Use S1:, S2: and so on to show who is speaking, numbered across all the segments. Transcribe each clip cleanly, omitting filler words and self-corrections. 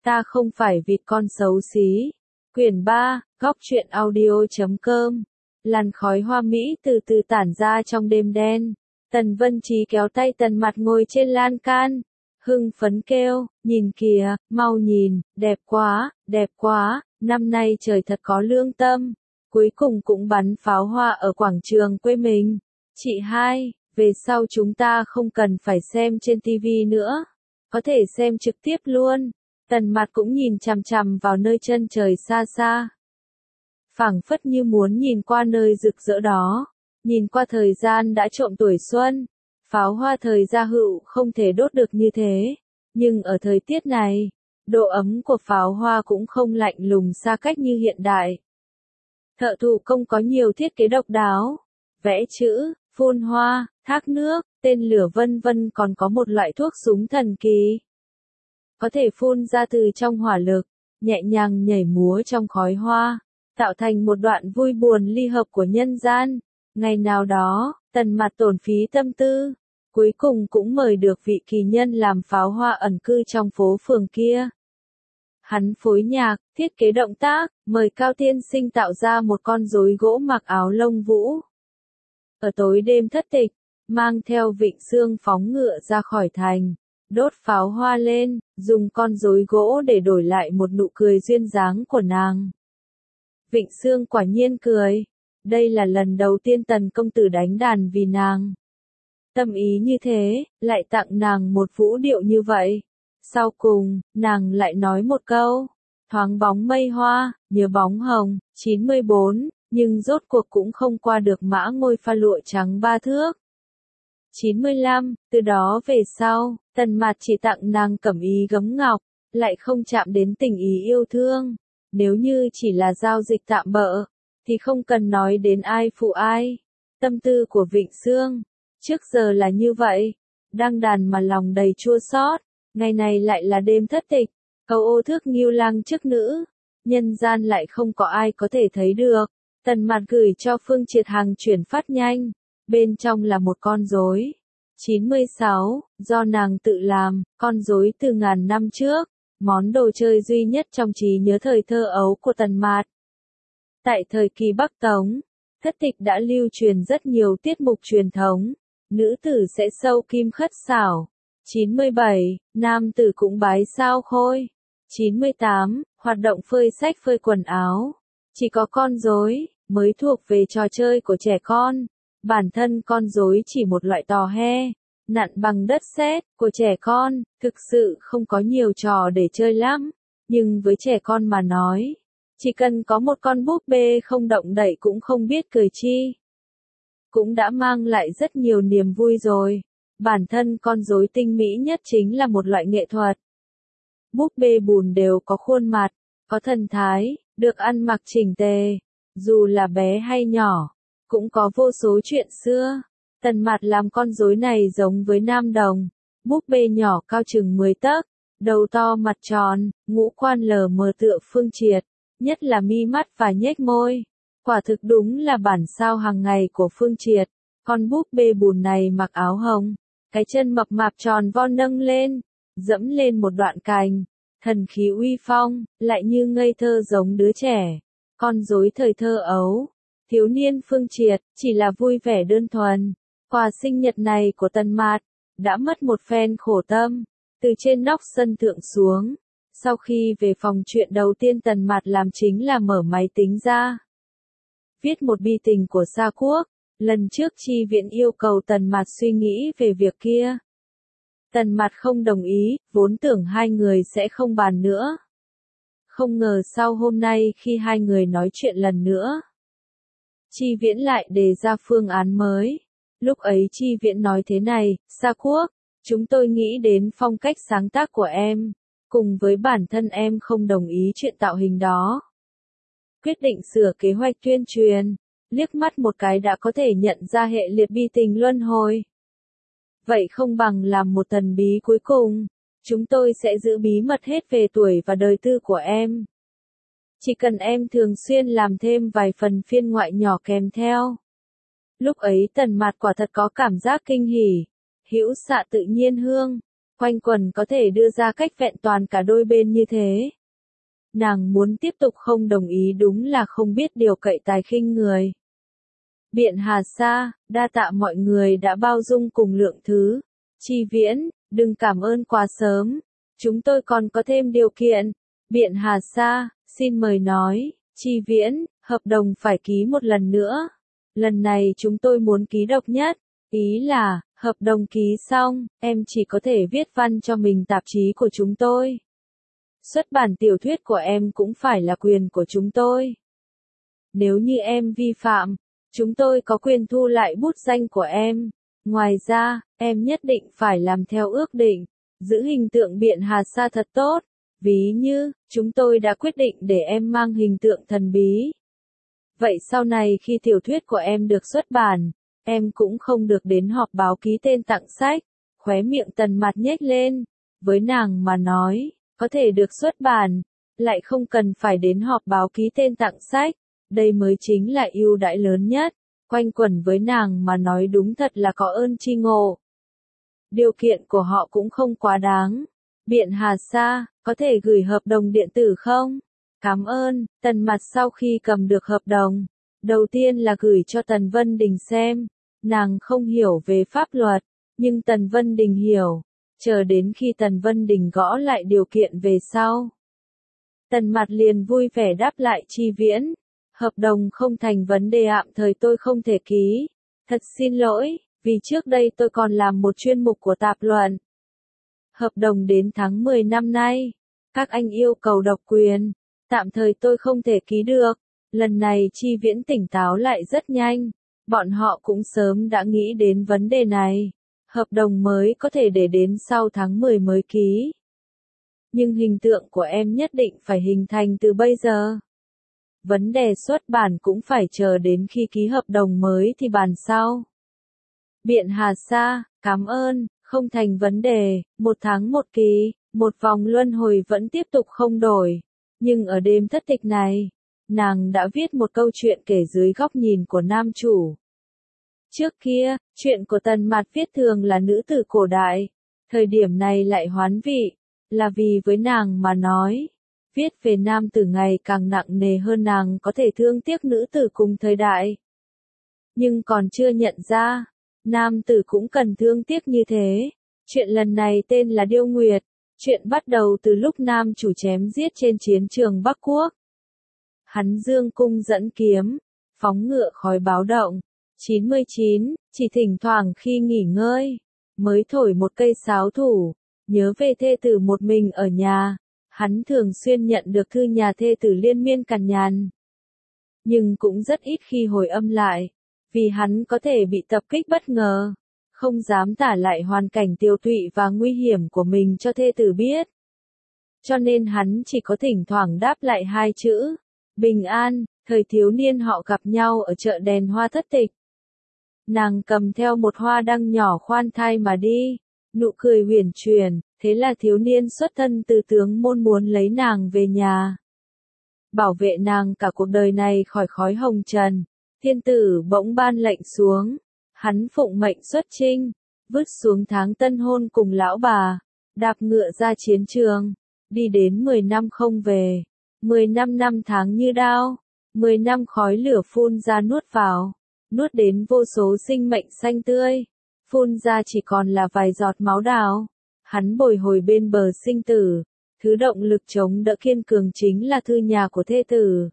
S1: Ta không phải vịt con xấu xí. Quyển 3, góc truyện audio.com. Làn khói hoa mỹ từ từ tản ra trong đêm đen. Tần Vân Trí kéo tay Tần Mạt ngồi trên lan can. Hưng phấn kêu, nhìn kìa, mau nhìn, đẹp quá, năm nay trời thật có lương tâm. Cuối cùng cũng bắn pháo hoa ở quảng trường quê mình. Chị hai, về sau chúng ta không cần phải xem trên tivi nữa. Có thể xem trực tiếp luôn. Tần Mạt cũng nhìn chằm chằm vào nơi chân trời xa xa. Phảng phất như muốn nhìn qua nơi rực rỡ đó. Nhìn qua thời gian đã trộm tuổi xuân. Pháo hoa thời gia hữu không thể đốt được như thế. Nhưng ở thời tiết này, độ ấm của pháo hoa cũng không lạnh lùng xa cách như hiện đại. Thợ thủ công có nhiều thiết kế độc đáo. Vẽ chữ, phun hoa, thác nước, tên lửa vân vân, còn có một loại thuốc súng thần kỳ. Có thể phun ra từ trong hỏa lực, nhẹ nhàng nhảy múa trong khói hoa, tạo thành một đoạn vui buồn ly hợp của nhân gian. Ngày nào đó, Tần Mạt tổn phí tâm tư, cuối cùng cũng mời được vị kỳ nhân làm pháo hoa ẩn cư trong phố phường kia. Hắn phối nhạc, thiết kế động tác, mời Cao Tiên Sinh tạo ra một con rối gỗ mặc áo lông vũ. Ở tối đêm thất tịch, mang theo Vịnh Sương phóng ngựa ra khỏi thành, đốt pháo hoa lên, dùng con rối gỗ để đổi lại một nụ cười duyên dáng của nàng. Vịnh Sương quả nhiên cười. Đây là lần đầu tiên Tần công tử đánh đàn vì nàng. Tâm ý như thế, lại tặng nàng một vũ điệu như vậy. Sau cùng, nàng lại nói một câu, thoáng bóng mây hoa, nhớ bóng hồng, 94, nhưng rốt cuộc cũng không qua được mã ngôi pha lụa trắng 3 thước. 95, từ đó về sau, Tần Mạt chỉ tặng nàng cẩm y gấm ngọc, lại không chạm đến tình ý yêu thương. Nếu như chỉ là giao dịch tạm bợ, thì không cần nói đến ai phụ ai. Tâm tư của Vịnh Sương, trước giờ là như vậy, đang đàn mà lòng đầy chua xót. Ngày này lại là đêm thất tịch, câu ô thước nghiêu lang chức nữ, nhân gian lại không có ai có thể thấy được. Tần Mạt gửi cho Phương Triệt hàng chuyển phát nhanh, bên trong là một con rối. 96, do nàng tự làm, con rối từ ngàn năm trước, món đồ chơi duy nhất trong trí nhớ thời thơ ấu của Tần Mạt. Tại thời kỳ Bắc Tống, thất tịch đã lưu truyền rất nhiều tiết mục truyền thống, nữ tử sẽ sâu kim khất xảo. 97, nam tử cũng bái sao khôi. 98, hoạt động phơi sách phơi quần áo. Chỉ có con rối mới thuộc về trò chơi của trẻ con. Bản thân con rối chỉ một loại tò he, nặn bằng đất sét của trẻ con, thực sự không có nhiều trò để chơi lắm. Nhưng với trẻ con mà nói, chỉ cần có một con búp bê không động đậy cũng không biết cười chi, cũng đã mang lại rất nhiều niềm vui rồi. Bản thân con rối tinh mỹ nhất chính là một loại nghệ thuật. Búp bê bùn đều có khuôn mặt, có thần thái, được ăn mặc chỉnh tề, dù là bé hay nhỏ, cũng có vô số chuyện xưa. Tần Mạt làm con rối này giống với nam đồng, búp bê nhỏ cao chừng 10 tấc, đầu to mặt tròn, ngũ quan lờ mờ tựa Phương Triệt, nhất là mi mắt và nhếch môi. Quả thực đúng là bản sao hàng ngày của Phương Triệt. Con búp bê bùn này mặc áo hồng, cái chân mập mạp tròn vo nâng lên, dẫm lên một đoạn cành, thần khí uy phong, lại như ngây thơ giống đứa trẻ. Con rối thời thơ ấu, thiếu niên Phương Triệt, chỉ là vui vẻ đơn thuần. Quà sinh nhật này của Tần Mạt, đã mất một phen khổ tâm, từ trên nóc sân thượng xuống. Sau khi về phòng, chuyện đầu tiên Tần Mạt làm chính là mở máy tính ra, viết một bi tình của Sa Quốc. Lần trước Chi Viễn yêu cầu Tần Mạt suy nghĩ về việc kia. Tần Mạt không đồng ý, vốn tưởng hai người sẽ không bàn nữa. Không ngờ sau hôm nay khi hai người nói chuyện lần nữa, Chi Viễn lại đề ra phương án mới. Lúc ấy Chi Viễn nói thế này, Sa Quốc, chúng tôi nghĩ đến phong cách sáng tác của em, cùng với bản thân em không đồng ý chuyện tạo hình đó. Quyết định sửa kế hoạch tuyên truyền, liếc mắt một cái đã có thể nhận ra hệ liệt bi tình luân hồi. Vậy không bằng làm một thần bí cuối cùng, chúng tôi sẽ giữ bí mật hết về tuổi và đời tư của em. Chỉ cần em thường xuyên làm thêm vài phần phiên ngoại nhỏ kèm theo. Lúc ấy Tần Mạt quả thật có cảm giác kinh hỉ, hữu xạ tự nhiên hương. quanh quẩn có thể đưa ra cách vẹn toàn cả đôi bên như thế. Nàng muốn tiếp tục không đồng ý đúng là không biết điều cậy tài khinh người. Biện Hà Sa, đa tạ mọi người đã bao dung cùng lượng thứ. Chi Viễn, đừng cảm ơn quá sớm. Chúng tôi còn có thêm điều kiện. Biện Hà Sa, xin mời nói. Chi Viễn, hợp đồng phải ký một lần nữa. Lần này chúng tôi muốn ký độc nhất. Ý là, hợp đồng ký xong, em chỉ có thể viết văn cho mình tạp chí của chúng tôi. Xuất bản tiểu thuyết của em cũng phải là quyền của chúng tôi. Nếu như em vi phạm, chúng tôi có quyền thu lại bút danh của em. Ngoài ra, em nhất định phải làm theo ước định, giữ hình tượng Biện Hà Sa thật tốt. Ví như, chúng tôi đã quyết định để em mang hình tượng thần bí. Vậy sau này khi tiểu thuyết của em được xuất bản, em cũng không được đến họp báo ký tên tặng sách. Khóe miệng Tần Mạt nhếch lên. Với nàng mà nói, có thể được xuất bản, lại không cần phải đến họp báo ký tên tặng sách. Đây mới chính là ưu đãi lớn nhất. Quanh quẩn với nàng mà nói đúng thật là có ơn tri ngộ. Điều kiện của họ cũng không quá đáng. Biện Hà Sa, có thể gửi hợp đồng điện tử không? Cảm ơn. Tần Mạt sau khi cầm được hợp đồng, đầu tiên là gửi cho Tần Vân Đình xem. Nàng không hiểu về pháp luật, nhưng Tần Vân Đình hiểu. Chờ đến khi Tần Vân Đình gõ lại điều kiện về sau, Tần Mạt liền vui vẻ đáp lại Chi Viễn. Hợp đồng không thành vấn đề, tạm thời tôi không thể ký. Thật xin lỗi, vì trước đây tôi còn làm một chuyên mục của tạp luận. Hợp đồng đến tháng 10 năm nay. Các anh yêu cầu độc quyền. Tạm thời tôi không thể ký được. Lần này Chi Viễn tỉnh táo lại rất nhanh. Bọn họ cũng sớm đã nghĩ đến vấn đề này. Hợp đồng mới có thể để đến sau tháng 10 mới ký. Nhưng hình tượng của em nhất định phải hình thành từ bây giờ. Vấn đề xuất bản cũng phải chờ đến khi ký hợp đồng mới thì bàn sau. Biện Hà Sa, cảm ơn, không thành vấn đề, 1 tháng 1 kỳ, một vòng luân hồi vẫn tiếp tục không đổi. Nhưng ở đêm thất tịch này, nàng đã viết một câu chuyện kể dưới góc nhìn của nam chủ. Trước kia, chuyện của Tần Mạt viết thường là nữ tử cổ đại, thời điểm này lại hoán vị, là vì với nàng mà nói, viết về nam tử ngày càng nặng nề hơn, nàng có thể thương tiếc nữ tử cùng thời đại. Nhưng còn chưa nhận ra, nam tử cũng cần thương tiếc như thế. Chuyện lần này tên là Điêu Nguyệt. Chuyện bắt đầu từ lúc nam chủ chém giết trên chiến trường Bắc Quốc. Hắn dương cung dẫn kiếm, phóng ngựa khói báo động. 99, chỉ thỉnh thoảng khi nghỉ ngơi, mới thổi một cây sáo thủ, nhớ về thê tử một mình ở nhà. Hắn thường xuyên nhận được thư nhà thê tử liên miên cằn nhằn. Nhưng cũng rất ít khi hồi âm lại, vì hắn có thể bị tập kích bất ngờ, không dám tả lại hoàn cảnh tiêu tụy và nguy hiểm của mình cho thê tử biết. Cho nên hắn chỉ có thỉnh thoảng đáp lại 2 chữ, bình an. Thời thiếu niên họ gặp nhau ở chợ đèn hoa thất tịch. Nàng cầm theo một hoa đăng nhỏ khoan thai mà đi, nụ cười huyền chuyển, thế là thiếu niên xuất thân từ tướng môn muốn lấy nàng về nhà. Bảo vệ nàng cả cuộc đời này khỏi khói hồng trần, thiên tử bỗng ban lệnh xuống, hắn phụng mệnh xuất chinh, vứt xuống tháng tân hôn cùng lão bà, đạp ngựa ra chiến trường, đi đến 10 năm không về, 10 năm tháng như đao, 10 năm khói lửa phun ra nuốt vào, nuốt đến vô số sinh mệnh xanh tươi, phun ra chỉ còn là vài giọt máu đào. Hắn bồi hồi bên bờ sinh tử, thứ động lực chống đỡ kiên cường chính là thư nhà của thê tử.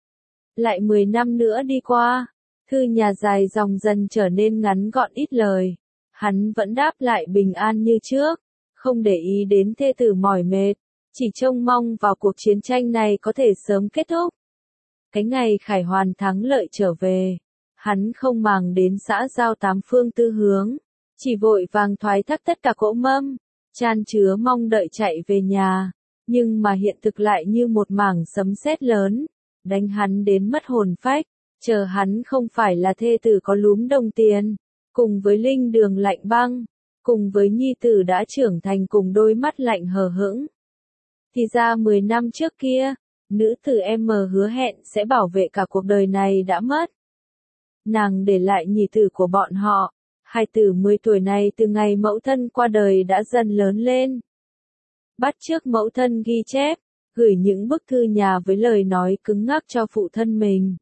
S1: Lại 10 năm nữa đi qua, thư nhà dài dòng dần trở nên ngắn gọn ít lời. Hắn vẫn đáp lại bình an như trước, không để ý đến thê tử mỏi mệt, chỉ trông mong vào cuộc chiến tranh này có thể sớm kết thúc. Cái ngày Khải Hoàn thắng lợi trở về, hắn không màng đến xã giao 8 phương tư hướng, chỉ vội vàng thoái thác tất cả cỗ mâm, chan chứa mong đợi chạy về nhà, nhưng mà hiện thực lại như một mảng sấm sét lớn, đánh hắn đến mất hồn phách, chờ hắn không phải là thê tử có lúm đồng tiền, cùng với linh đường lạnh băng, cùng với nhi tử đã trưởng thành cùng đôi mắt lạnh hờ hững. Thì ra 10 năm trước kia, nữ tử em hứa hẹn sẽ bảo vệ cả cuộc đời này đã mất. Nàng để lại nhì tử của bọn họ, Hài tử 10 tuổi này từ ngày mẫu thân qua đời đã dần lớn lên. Bắt chước mẫu thân ghi chép, gửi những bức thư nhà với lời nói cứng ngắc cho phụ thân mình.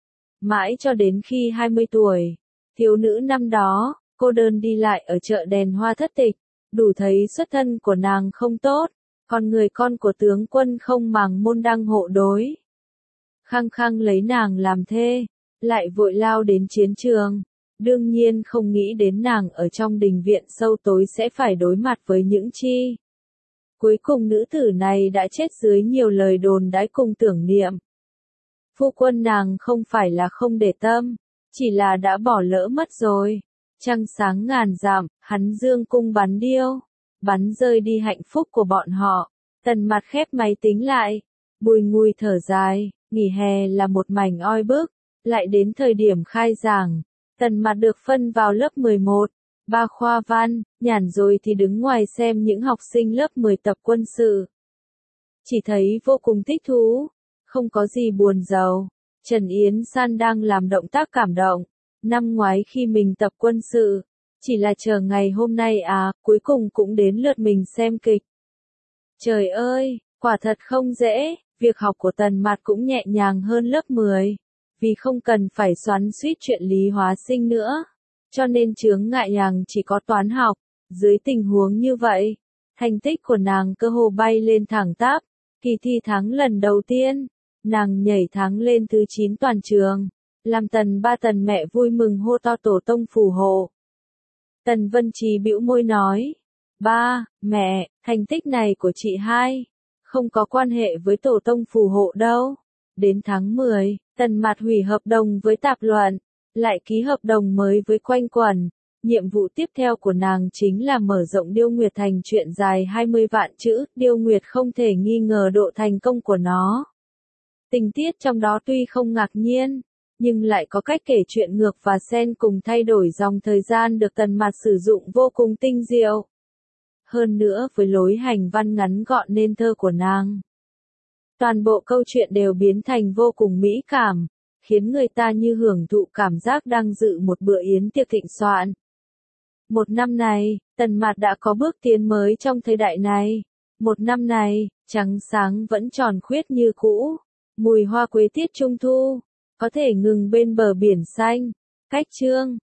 S1: Mãi cho đến khi 20 tuổi, thiếu nữ năm đó, cô đơn đi lại ở chợ đèn hoa thất tịch, đủ thấy xuất thân của nàng không tốt, còn người con của tướng quân không màng môn đăng hộ đối. Khăng khăng lấy nàng làm thê, lại vội lao đến chiến trường, đương nhiên không nghĩ đến nàng ở trong đình viện sâu tối sẽ phải đối mặt với những chi. Cuối cùng nữ tử này đã chết dưới nhiều lời đồn đãi cùng tưởng niệm. Phu quân nàng không phải là không để tâm, chỉ là đã bỏ lỡ mất rồi. Trăng sáng ngàn dặm, hắn dương cung bắn điêu, bắn rơi đi hạnh phúc của bọn họ. Tần Mặt khép máy tính lại, bùi ngùi thở dài, nghỉ hè là một mảnh oi bức, lại đến thời điểm khai giảng, Tần Mặt được phân vào lớp 11, ba khoa văn, nhàn rồi thì đứng ngoài xem những học sinh lớp 10 tập quân sự. Chỉ thấy vô cùng thích thú, không có gì buồn rầu. Trần Yến San đang làm động tác cảm động. Năm ngoái khi mình tập quân sự, chỉ là chờ ngày hôm nay cuối cùng cũng đến lượt mình xem kịch. Trời ơi, quả thật không dễ, việc học của Tần Mặt cũng nhẹ nhàng hơn lớp 10, vì không cần phải xoắn xuýt chuyện lý hóa sinh nữa, cho nên chướng ngại nàng chỉ có toán học. Dưới tình huống như vậy, thành tích của nàng cơ hồ bay lên thẳng tắp, kỳ thi thắng lần đầu tiên, nàng nhảy thắng lên thứ 9 toàn trường. Làm Tần ba Tần mẹ vui mừng hô to tổ tông phù hộ. Tần Vân Trí bĩu môi nói, ba, mẹ, thành tích này của chị hai, không có quan hệ với tổ tông phù hộ đâu. Đến tháng 10, Tần Mặt hủy hợp đồng với tạp luận, lại ký hợp đồng mới với Quanh Quẩn. Nhiệm vụ tiếp theo của nàng chính là mở rộng Điêu Nguyệt thành truyện dài 20 vạn chữ. Điêu Nguyệt không thể nghi ngờ độ thành công của nó. Tình tiết trong đó tuy không ngạc nhiên, nhưng lại có cách kể chuyện ngược và xen cùng thay đổi dòng thời gian được Tần Mặt sử dụng vô cùng tinh diệu. Hơn nữa với lối hành văn ngắn gọn nên thơ của nàng, toàn bộ câu chuyện đều biến thành vô cùng mỹ cảm, khiến người ta như hưởng thụ cảm giác đang dự một bữa yến tiệc thịnh soạn. Một năm này, Tần Mặt đã có bước tiến mới trong thời đại này. Một năm này, trắng sáng vẫn tròn khuyết như cũ, mùi hoa quế tiết trung thu, có thể ngừng bên bờ biển xanh. Cách chương